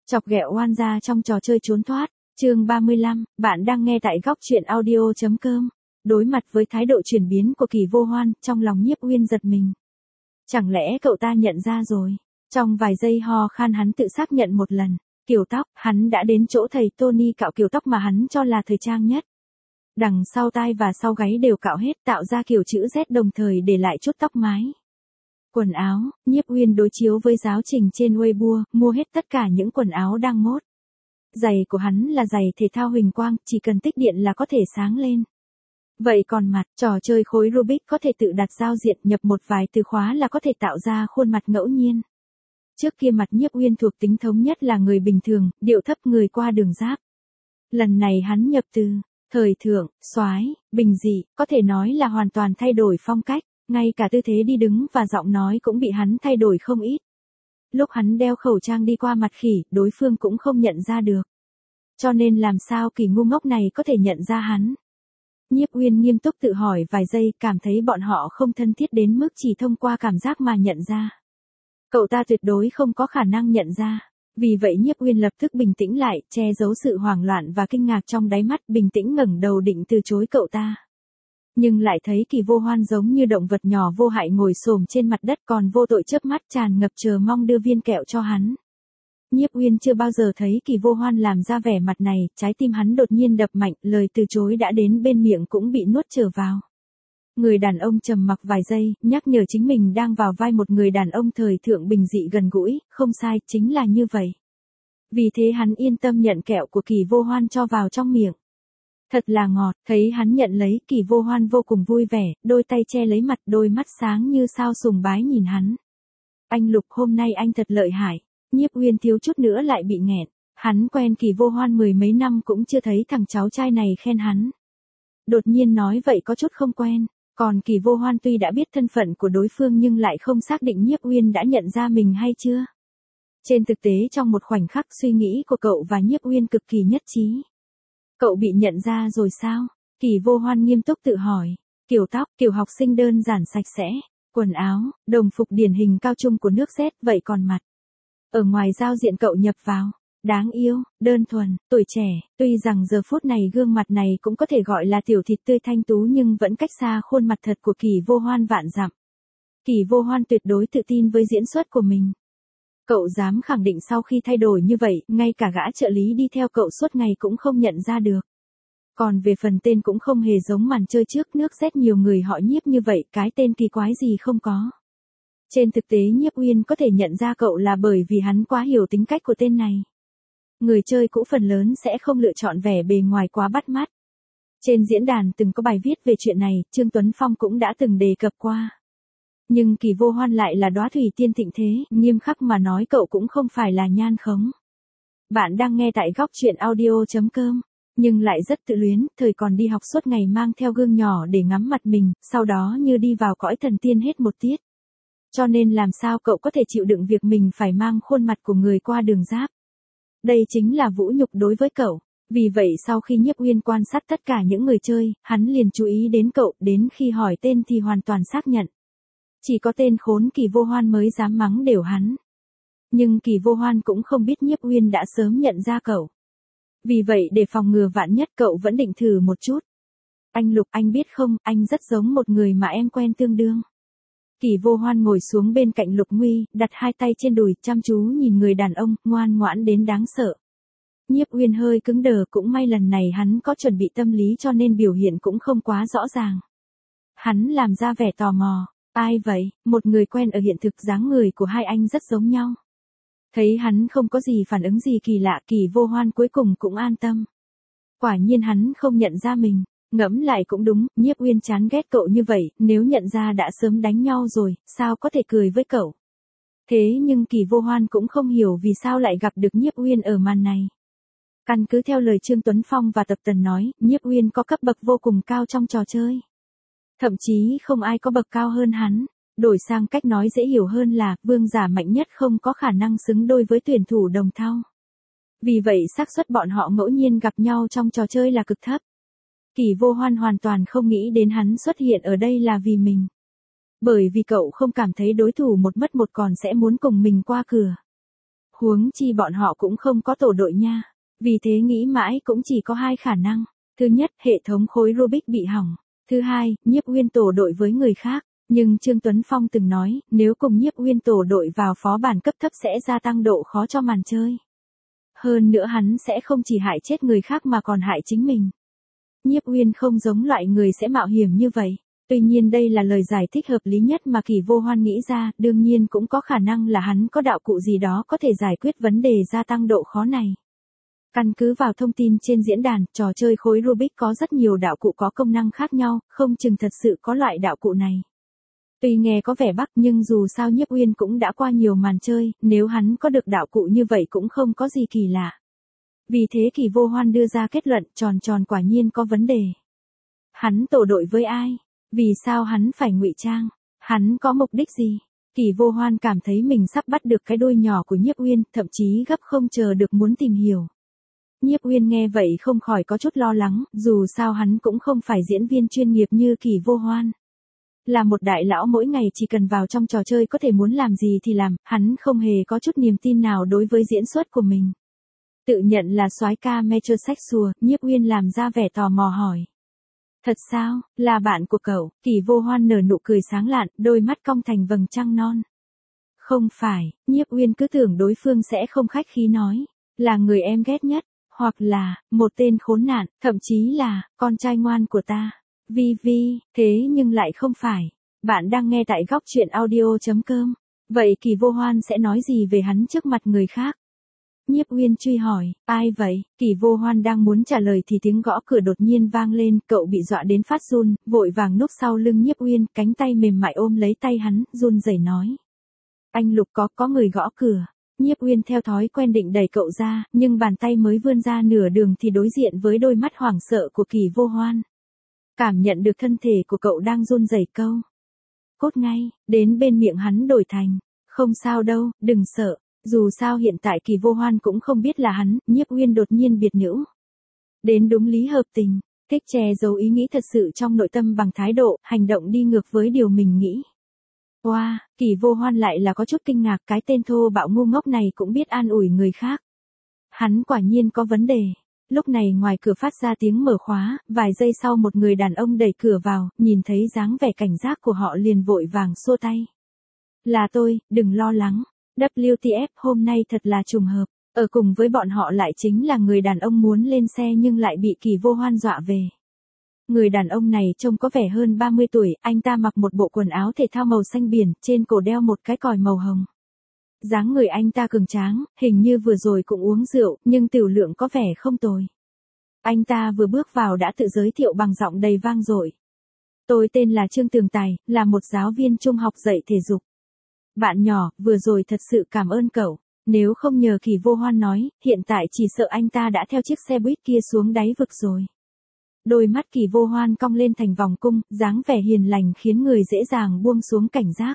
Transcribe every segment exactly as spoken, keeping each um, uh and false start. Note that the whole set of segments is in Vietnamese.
Chọc ghẹo oan gia trong trò chơi trốn thoát, chương ba mươi lăm, bạn đang nghe tại góc truyện audio chấm com. Đối mặt với thái độ chuyển biến của Kỳ Vô Hoan, trong lòng Nhiếp Uyên giật mình. Chẳng lẽ cậu ta nhận ra rồi? Trong vài giây ho khan hắn tự xác nhận một lần, kiểu tóc, hắn đã đến chỗ thầy Tony cạo kiểu tóc mà hắn cho là thời trang nhất. Đằng sau tai và sau gáy đều cạo hết, tạo ra kiểu chữ Z đồng thời để lại chút tóc mái. Quần áo, Nhiếp Uyên đối chiếu với giáo trình trên Weibo, mua hết tất cả những quần áo đang mốt. Giày của hắn là giày thể thao huỳnh quang, chỉ cần tích điện là có thể sáng lên. Vậy còn mặt, trò chơi khối Rubik có thể tự đặt giao diện, nhập một vài từ khóa là có thể tạo ra khuôn mặt ngẫu nhiên. Trước kia mặt Nhiếp Uyên thuộc tính thống nhất là người bình thường, điệu thấp người qua đường giáp. Lần này hắn nhập từ, thời thượng, soái, bình dị, có thể nói là hoàn toàn thay đổi phong cách. Ngay cả tư thế đi đứng và giọng nói cũng bị hắn thay đổi không ít. Lúc hắn đeo khẩu trang đi qua mặt khỉ, đối phương cũng không nhận ra được. Cho nên làm sao Kỳ ngu ngốc này có thể nhận ra hắn? Nhiếp Uyên nghiêm túc tự hỏi vài giây, cảm thấy bọn họ không thân thiết đến mức chỉ thông qua cảm giác mà nhận ra. Cậu ta tuyệt đối không có khả năng nhận ra. Vì vậy Nhiếp Uyên lập tức bình tĩnh lại, che giấu sự hoảng loạn và kinh ngạc trong đáy mắt, bình tĩnh ngẩng đầu định từ chối cậu ta. Nhưng lại thấy Kỳ Vô Hoan giống như động vật nhỏ vô hại ngồi xổm trên mặt đất, còn vô tội chớp mắt tràn ngập chờ mong đưa viên kẹo cho hắn. Nhiếp Uyên chưa bao giờ thấy Kỳ Vô Hoan làm ra vẻ mặt này, trái tim hắn đột nhiên đập mạnh, lời từ chối đã đến bên miệng cũng bị nuốt trở vào. Người đàn ông trầm mặc vài giây, nhắc nhở chính mình đang vào vai một người đàn ông thời thượng bình dị gần gũi, không sai, chính là như vậy. Vì thế hắn yên tâm nhận kẹo của Kỳ Vô Hoan cho vào trong miệng. Thật là ngọt, thấy hắn nhận lấy, Kỳ Vô Hoan vô cùng vui vẻ, đôi tay che lấy mặt, đôi mắt sáng như sao sùng bái nhìn hắn. Anh Lục, hôm nay anh thật lợi hại. Nhiếp Uyên thiếu chút nữa lại bị nghẹn. Hắn quen Kỳ Vô Hoan mười mấy năm cũng chưa thấy thằng cháu trai này khen hắn. Đột nhiên nói vậy có chút không quen. Còn Kỳ Vô Hoan tuy đã biết thân phận của đối phương nhưng lại không xác định Nhiếp Uyên đã nhận ra mình hay chưa. Trên thực tế trong một khoảnh khắc suy nghĩ của cậu và Nhiếp Uyên cực kỳ nhất trí. Cậu bị nhận ra rồi sao? Kỳ Vô Hoan nghiêm túc tự hỏi. Kiểu tóc, kiểu học sinh đơn giản sạch sẽ. Quần áo, đồng phục điển hình cao trung của nước Z, vậy còn mặt. Ở ngoài giao diện cậu nhập vào. Đáng yêu, đơn thuần, tuổi trẻ, tuy rằng giờ phút này gương mặt này cũng có thể gọi là tiểu thịt tươi thanh tú nhưng vẫn cách xa khuôn mặt thật của Kỳ Vô Hoan vạn dặm. Kỳ Vô Hoan tuyệt đối tự tin với diễn xuất của mình. Cậu dám khẳng định sau khi thay đổi như vậy, ngay cả gã trợ lý đi theo cậu suốt ngày cũng không nhận ra được. Còn về phần tên cũng không hề giống màn chơi trước nước Z nhiều người họ Nhiếp như vậy, cái tên kỳ quái gì không có. Trên thực tế Nhiếp Uyên có thể nhận ra cậu là bởi vì hắn quá hiểu tính cách của tên này. Người chơi cũ phần lớn sẽ không lựa chọn vẻ bề ngoài quá bắt mắt. Trên diễn đàn từng có bài viết về chuyện này, Trương Tuấn Phong cũng đã từng đề cập qua. Nhưng Kỳ Vô Hoan lại là đóa thủy tiên thịnh thế, nghiêm khắc mà nói cậu cũng không phải là nhan khống. Bạn đang nghe tại góc truyện audio chấm com, nhưng lại rất tự luyến, thời còn đi học suốt ngày mang theo gương nhỏ để ngắm mặt mình, sau đó như đi vào cõi thần tiên hết một tiết. Cho nên làm sao cậu có thể chịu đựng việc mình phải mang khuôn mặt của người qua đường giáp. Đây chính là vũ nhục đối với cậu. Vì vậy sau khi Nhiếp Uyên quan sát tất cả những người chơi, hắn liền chú ý đến cậu, đến khi hỏi tên thì hoàn toàn xác nhận. Chỉ có tên khốn Kỳ Vô Hoan mới dám mắng đều hắn. Nhưng Kỳ Vô Hoan cũng không biết Nhiếp Uyên đã sớm nhận ra cậu. Vì vậy để phòng ngừa vạn nhất cậu vẫn định thử một chút. Anh Lục, anh biết không, anh rất giống một người mà em quen tương đương. Kỳ Vô Hoan ngồi xuống bên cạnh Lục Nguy, đặt hai tay trên đùi, chăm chú nhìn người đàn ông, ngoan ngoãn đến đáng sợ. Nhiếp Uyên hơi cứng đờ, cũng may lần này hắn có chuẩn bị tâm lý cho nên biểu hiện cũng không quá rõ ràng. Hắn làm ra vẻ tò mò. Ai vậy? Một người quen ở hiện thực, dáng người của hai anh rất giống nhau. Thấy hắn không có gì phản ứng gì kỳ lạ, Kỳ Vô Hoan cuối cùng cũng an tâm. Quả nhiên hắn không nhận ra mình. Ngẫm lại cũng đúng, Nhiếp Uyên chán ghét cậu như vậy, nếu nhận ra đã sớm đánh nhau rồi, sao có thể cười với cậu. Thế nhưng Kỳ Vô Hoan cũng không hiểu vì sao lại gặp được Nhiếp Uyên ở màn này. Căn cứ theo lời Trương Tuấn Phong và Tập Tần nói, Nhiếp Uyên có cấp bậc vô cùng cao trong trò chơi. Thậm chí không ai có bậc cao hơn hắn. Đổi sang cách nói dễ hiểu hơn là, vương giả mạnh nhất không có khả năng xứng đôi với tuyển thủ đồng thau. Vì vậy xác suất bọn họ ngẫu nhiên gặp nhau trong trò chơi là cực thấp. Kỳ Vô Hoan hoàn toàn không nghĩ đến hắn xuất hiện ở đây là vì mình. Bởi vì cậu không cảm thấy đối thủ một mất một còn sẽ muốn cùng mình qua cửa. Huống chi bọn họ cũng không có tổ đội nha. Vì thế nghĩ mãi cũng chỉ có hai khả năng. Thứ nhất, hệ thống khối Rubik bị hỏng. Thứ hai, Nhiếp Uyên tổ đội với người khác. Nhưng Trương Tuấn Phong từng nói, nếu cùng Nhiếp Uyên tổ đội vào phó bản cấp thấp sẽ gia tăng độ khó cho màn chơi. Hơn nữa hắn sẽ không chỉ hại chết người khác mà còn hại chính mình. Nhiếp Uyên không giống loại người sẽ mạo hiểm như vậy. Tuy nhiên đây là lời giải thích hợp lý nhất mà Kỳ Vô Hoan nghĩ ra, đương nhiên cũng có khả năng là hắn có đạo cụ gì đó có thể giải quyết vấn đề gia tăng độ khó này. Căn cứ vào thông tin trên diễn đàn, trò chơi khối Rubik có rất nhiều đạo cụ có công năng khác nhau, không chừng thật sự có loại đạo cụ này. Tuy nghe có vẻ bắc nhưng dù sao Nhiếp Uyên cũng đã qua nhiều màn chơi, nếu hắn có được đạo cụ như vậy cũng không có gì kỳ lạ. Vì thế Kỳ Vô Hoan đưa ra kết luận tròn tròn quả nhiên có vấn đề. Hắn tổ đội với ai? Vì sao hắn phải ngụy trang? Hắn có mục đích gì? Kỳ Vô Hoan cảm thấy mình sắp bắt được cái đuôi nhỏ của Nhiếp Uyên, thậm chí gấp không chờ được muốn tìm hiểu. Nhiếp Uyên nghe vậy không khỏi có chút lo lắng, dù sao hắn cũng không phải diễn viên chuyên nghiệp như Kỳ Vô Hoan. Là một đại lão mỗi ngày chỉ cần vào trong trò chơi có thể muốn làm gì thì làm, hắn không hề có chút niềm tin nào đối với diễn xuất của mình. Tự nhận là soái ca metrosexual, Nhiếp Uyên làm ra vẻ tò mò hỏi. Thật sao, là bạn của cậu? Kỳ Vô Hoan nở nụ cười sáng lạn, đôi mắt cong thành vầng trăng non. Không phải, Nhiếp Uyên cứ tưởng đối phương sẽ không khách khí nói, là người em ghét nhất, hoặc là, một tên khốn nạn, thậm chí là, con trai ngoan của ta. Vi Vi, thế nhưng lại không phải. Bạn đang nghe tại góc truyện audio chấm com. Vậy Kỳ Vô Hoan sẽ nói gì về hắn trước mặt người khác? Nhiếp Uyên truy hỏi, ai vậy? Kỳ Vô Hoan đang muốn trả lời thì tiếng gõ cửa đột nhiên vang lên, cậu bị dọa đến phát run, vội vàng núp sau lưng Nhiếp Uyên, cánh tay mềm mại ôm lấy tay hắn, run rẩy nói. Anh Lục có, có người gõ cửa. Nhiếp Uyên theo thói quen định đẩy cậu ra, nhưng bàn tay mới vươn ra nửa đường thì đối diện với đôi mắt hoảng sợ của Kỳ Vô Hoan. Cảm nhận được thân thể của cậu đang run rẩy câu. Cốt ngay, đến bên miệng hắn đổi thành. Không sao đâu, đừng sợ. Dù sao hiện tại Kỳ Vô Hoan cũng không biết là hắn, Nhiếp Uyên đột nhiên biệt nữ. Đến đúng lý hợp tình, thích che giấu ý nghĩ thật sự trong nội tâm bằng thái độ, hành động đi ngược với điều mình nghĩ. Wow, Kỳ Vô Hoan lại là có chút kinh ngạc, cái tên thô bạo ngu ngốc này cũng biết an ủi người khác. Hắn quả nhiên có vấn đề. Lúc này ngoài cửa phát ra tiếng mở khóa, vài giây sau một người đàn ông đẩy cửa vào, nhìn thấy dáng vẻ cảnh giác của họ liền vội vàng xua tay. Là tôi, đừng lo lắng. vê kép tê ép hôm nay thật là trùng hợp, ở cùng với bọn họ lại chính là người đàn ông muốn lên xe nhưng lại bị Kỳ Vô Hoan dọa về. Người đàn ông này trông có vẻ hơn ba mươi tuổi, anh ta mặc một bộ quần áo thể thao màu xanh biển, trên cổ đeo một cái còi màu hồng. Dáng người anh ta cường tráng, hình như vừa rồi cũng uống rượu, nhưng tiểu lượng có vẻ không tồi. Anh ta vừa bước vào đã tự giới thiệu bằng giọng đầy vang dội. Tôi tên là Trương Tường Tài, là một giáo viên trung học dạy thể dục. Bạn nhỏ, vừa rồi thật sự cảm ơn cậu. Nếu không nhờ Kỳ Vô Hoan nói, hiện tại chỉ sợ anh ta đã theo chiếc xe buýt kia xuống đáy vực rồi. Đôi mắt Kỳ Vô Hoan cong lên thành vòng cung, dáng vẻ hiền lành khiến người dễ dàng buông xuống cảnh giác.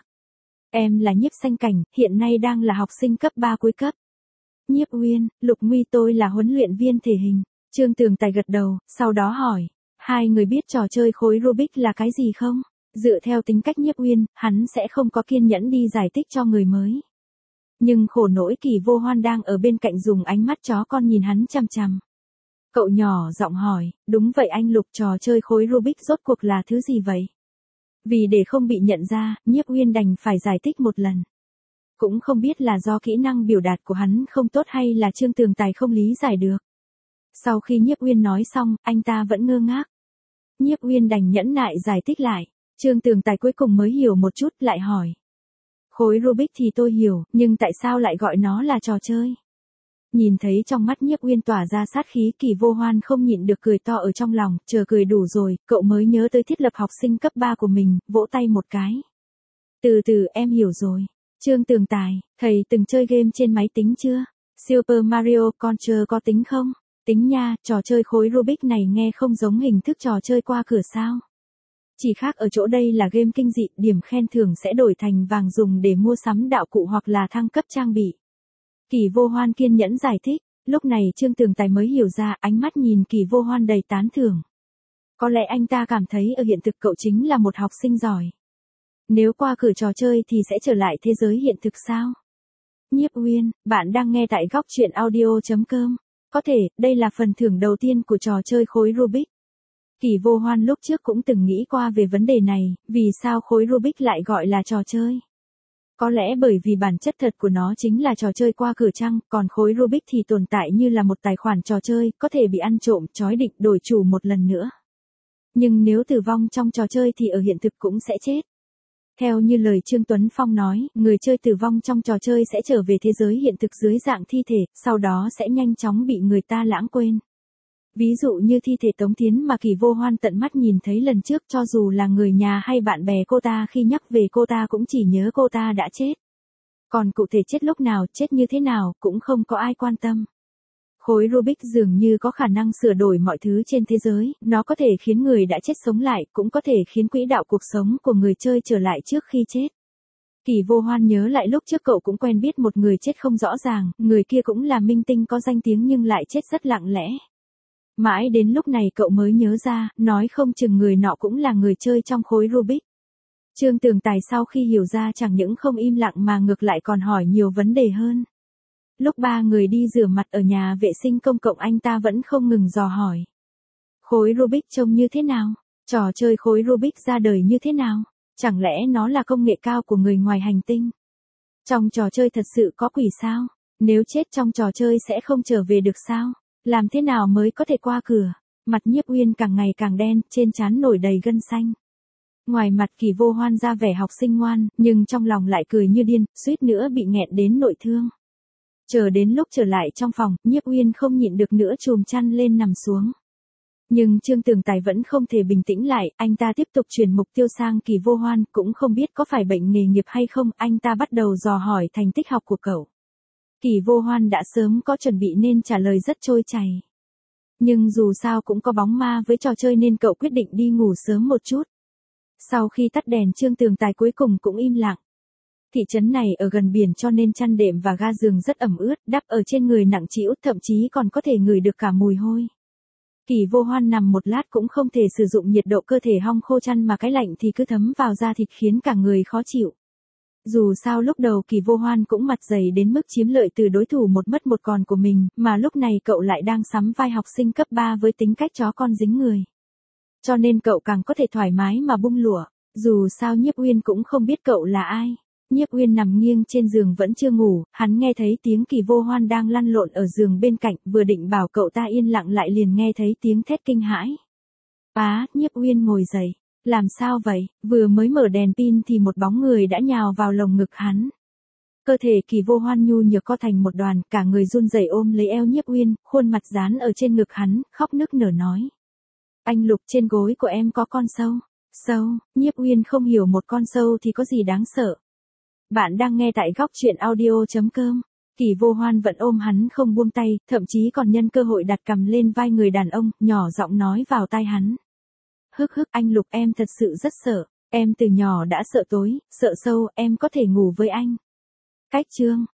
Em là Nhiếp Xanh Cảnh, hiện nay đang là học sinh cấp ba cuối cấp. Nhiếp Uyên, Lục Nguy tôi là huấn luyện viên thể hình. Trương Tường Tài gật đầu, sau đó hỏi. Hai người biết trò chơi khối Rubik là cái gì không? Dựa theo tính cách Nhiếp Uyên, hắn sẽ không có kiên nhẫn đi giải thích cho người mới. Nhưng khổ nỗi Kỳ Vô Hoan đang ở bên cạnh dùng ánh mắt chó con nhìn hắn chằm chằm. Cậu nhỏ giọng hỏi, đúng vậy anh Lục, trò chơi khối Rubik rốt cuộc là thứ gì vậy? Vì để không bị nhận ra, Nhiếp Uyên đành phải giải thích một lần. Cũng không biết là do kỹ năng biểu đạt của hắn không tốt hay là Trương Tường Tài không lý giải được. Sau khi Nhiếp Uyên nói xong, anh ta vẫn ngơ ngác. Nhiếp Uyên đành nhẫn nại giải thích lại. Trương Tường Tài cuối cùng mới hiểu một chút, lại hỏi. Khối Rubik thì tôi hiểu, nhưng tại sao lại gọi nó là trò chơi? Nhìn thấy trong mắt Nhiếp Uyên tỏa ra sát khí, Kỳ Vô Hoan không nhịn được cười to ở trong lòng, chờ cười đủ rồi, cậu mới nhớ tới thiết lập học sinh cấp ba của mình, vỗ tay một cái. Từ từ em hiểu rồi. Trương Tường Tài, thầy từng chơi game trên máy tính chưa? Super Mario Contra có tính không? Tính nha, trò chơi khối Rubik này nghe không giống hình thức trò chơi qua cửa sao? Chỉ khác ở chỗ đây là game kinh dị, điểm khen thưởng sẽ đổi thành vàng dùng để mua sắm đạo cụ hoặc là thăng cấp trang bị. Kỳ Vô Hoan kiên nhẫn giải thích, lúc này Trương Tường Tài mới hiểu ra, ánh mắt nhìn Kỳ Vô Hoan đầy tán thưởng. Có lẽ anh ta cảm thấy ở hiện thực cậu chính là một học sinh giỏi. Nếu qua cửa trò chơi thì sẽ trở lại thế giới hiện thực sao? Nhiếp Uyên, bạn đang nghe tại góc chuyện audio chấm com. Có thể, đây là phần thưởng đầu tiên của trò chơi khối Rubik. Kỳ Vô Hoan lúc trước cũng từng nghĩ qua về vấn đề này, vì sao khối Rubik lại gọi là trò chơi? Có lẽ bởi vì bản chất thật của nó chính là trò chơi qua cửa trăng, còn khối Rubik thì tồn tại như là một tài khoản trò chơi, có thể bị ăn trộm, trói định, đổi chủ một lần nữa. Nhưng nếu tử vong trong trò chơi thì ở hiện thực cũng sẽ chết. Theo như lời Trương Tuấn Phong nói, người chơi tử vong trong trò chơi sẽ trở về thế giới hiện thực dưới dạng thi thể, sau đó sẽ nhanh chóng bị người ta lãng quên. Ví dụ như thi thể Tống Thiến mà Kỳ Vô Hoan tận mắt nhìn thấy lần trước, cho dù là người nhà hay bạn bè cô ta khi nhắc về cô ta cũng chỉ nhớ cô ta đã chết. Còn cụ thể chết lúc nào, chết như thế nào, cũng không có ai quan tâm. Khối Rubik dường như có khả năng sửa đổi mọi thứ trên thế giới, nó có thể khiến người đã chết sống lại, cũng có thể khiến quỹ đạo cuộc sống của người chơi trở lại trước khi chết. Kỳ Vô Hoan nhớ lại lúc trước cậu cũng quen biết một người chết không rõ ràng, người kia cũng là minh tinh có danh tiếng nhưng lại chết rất lặng lẽ. Mãi đến lúc này cậu mới nhớ ra, nói không chừng người nọ cũng là người chơi trong khối Rubik. Trương Tường Tài sau khi hiểu ra chẳng những không im lặng mà ngược lại còn hỏi nhiều vấn đề hơn. Lúc ba người đi rửa mặt ở nhà vệ sinh công cộng anh ta vẫn không ngừng dò hỏi. Khối Rubik trông như thế nào? Trò chơi khối Rubik ra đời như thế nào? Chẳng lẽ nó là công nghệ cao của người ngoài hành tinh? Trong trò chơi thật sự có quỷ sao? Nếu chết trong trò chơi sẽ không trở về được sao? Làm thế nào mới có thể qua cửa? Mặt Nhiếp Uyên càng ngày càng đen, trên trán nổi đầy gân xanh. Ngoài mặt Kỳ Vô Hoan ra vẻ học sinh ngoan, nhưng trong lòng lại cười như điên, suýt nữa bị nghẹn đến nội thương. Chờ đến lúc trở lại trong phòng, Nhiếp Uyên không nhịn được nữa chùm chăn lên nằm xuống. Nhưng Trương Tường Tài vẫn không thể bình tĩnh lại, anh ta tiếp tục chuyển mục tiêu sang Kỳ Vô Hoan, cũng không biết có phải bệnh nghề nghiệp hay không, anh ta bắt đầu dò hỏi thành tích học của cậu. Kỳ Vô Hoan đã sớm có chuẩn bị nên trả lời rất trôi chảy. Nhưng dù sao cũng có bóng ma với trò chơi nên cậu quyết định đi ngủ sớm một chút. Sau khi tắt đèn Trương Tường Tài cuối cùng cũng im lặng. Thị trấn này ở gần biển cho nên chăn đệm và ga giường rất ẩm ướt, đắp ở trên người nặng trĩu, thậm chí còn có thể ngửi được cả mùi hôi. Kỳ Vô Hoan nằm một lát cũng không thể sử dụng nhiệt độ cơ thể hong khô chăn mà cái lạnh thì cứ thấm vào da thịt khiến cả người khó chịu. Dù sao lúc đầu Kỳ Vô Hoan cũng mặt dày đến mức chiếm lợi từ đối thủ một mất một còn của mình, mà lúc này cậu lại đang sắm vai học sinh cấp ba với tính cách chó con dính người. Cho nên cậu càng có thể thoải mái mà bung lụa, dù sao Nhiếp Uyên cũng không biết cậu là ai. Nhiếp Uyên nằm nghiêng trên giường vẫn chưa ngủ, hắn nghe thấy tiếng Kỳ Vô Hoan đang lăn lộn ở giường bên cạnh, vừa định bảo cậu ta yên lặng lại liền nghe thấy tiếng thét kinh hãi. Á, Nhiếp Uyên ngồi dậy, làm sao vậy, vừa mới mở đèn pin thì một bóng người đã nhào vào lồng ngực hắn. Cơ thể Kỳ Vô Hoan nhu nhược co thành một đoàn, cả người run rẩy ôm lấy eo Nhiếp Uyên, khuôn mặt dán ở trên ngực hắn, khóc nức nở nói. Anh Lục, trên gối của em có con sâu. Sâu, Nhiếp Uyên không hiểu một con sâu thì có gì đáng sợ. Bạn đang nghe tại góc chuyện audio chấm com. Kỳ Vô Hoan vẫn ôm hắn không buông tay, thậm chí còn nhân cơ hội đặt cằm lên vai người đàn ông, nhỏ giọng nói vào tai hắn. Hức hức, anh Lục, em thật sự rất sợ, em từ nhỏ đã sợ tối, sợ sâu, em có thể ngủ với anh. Cách chương,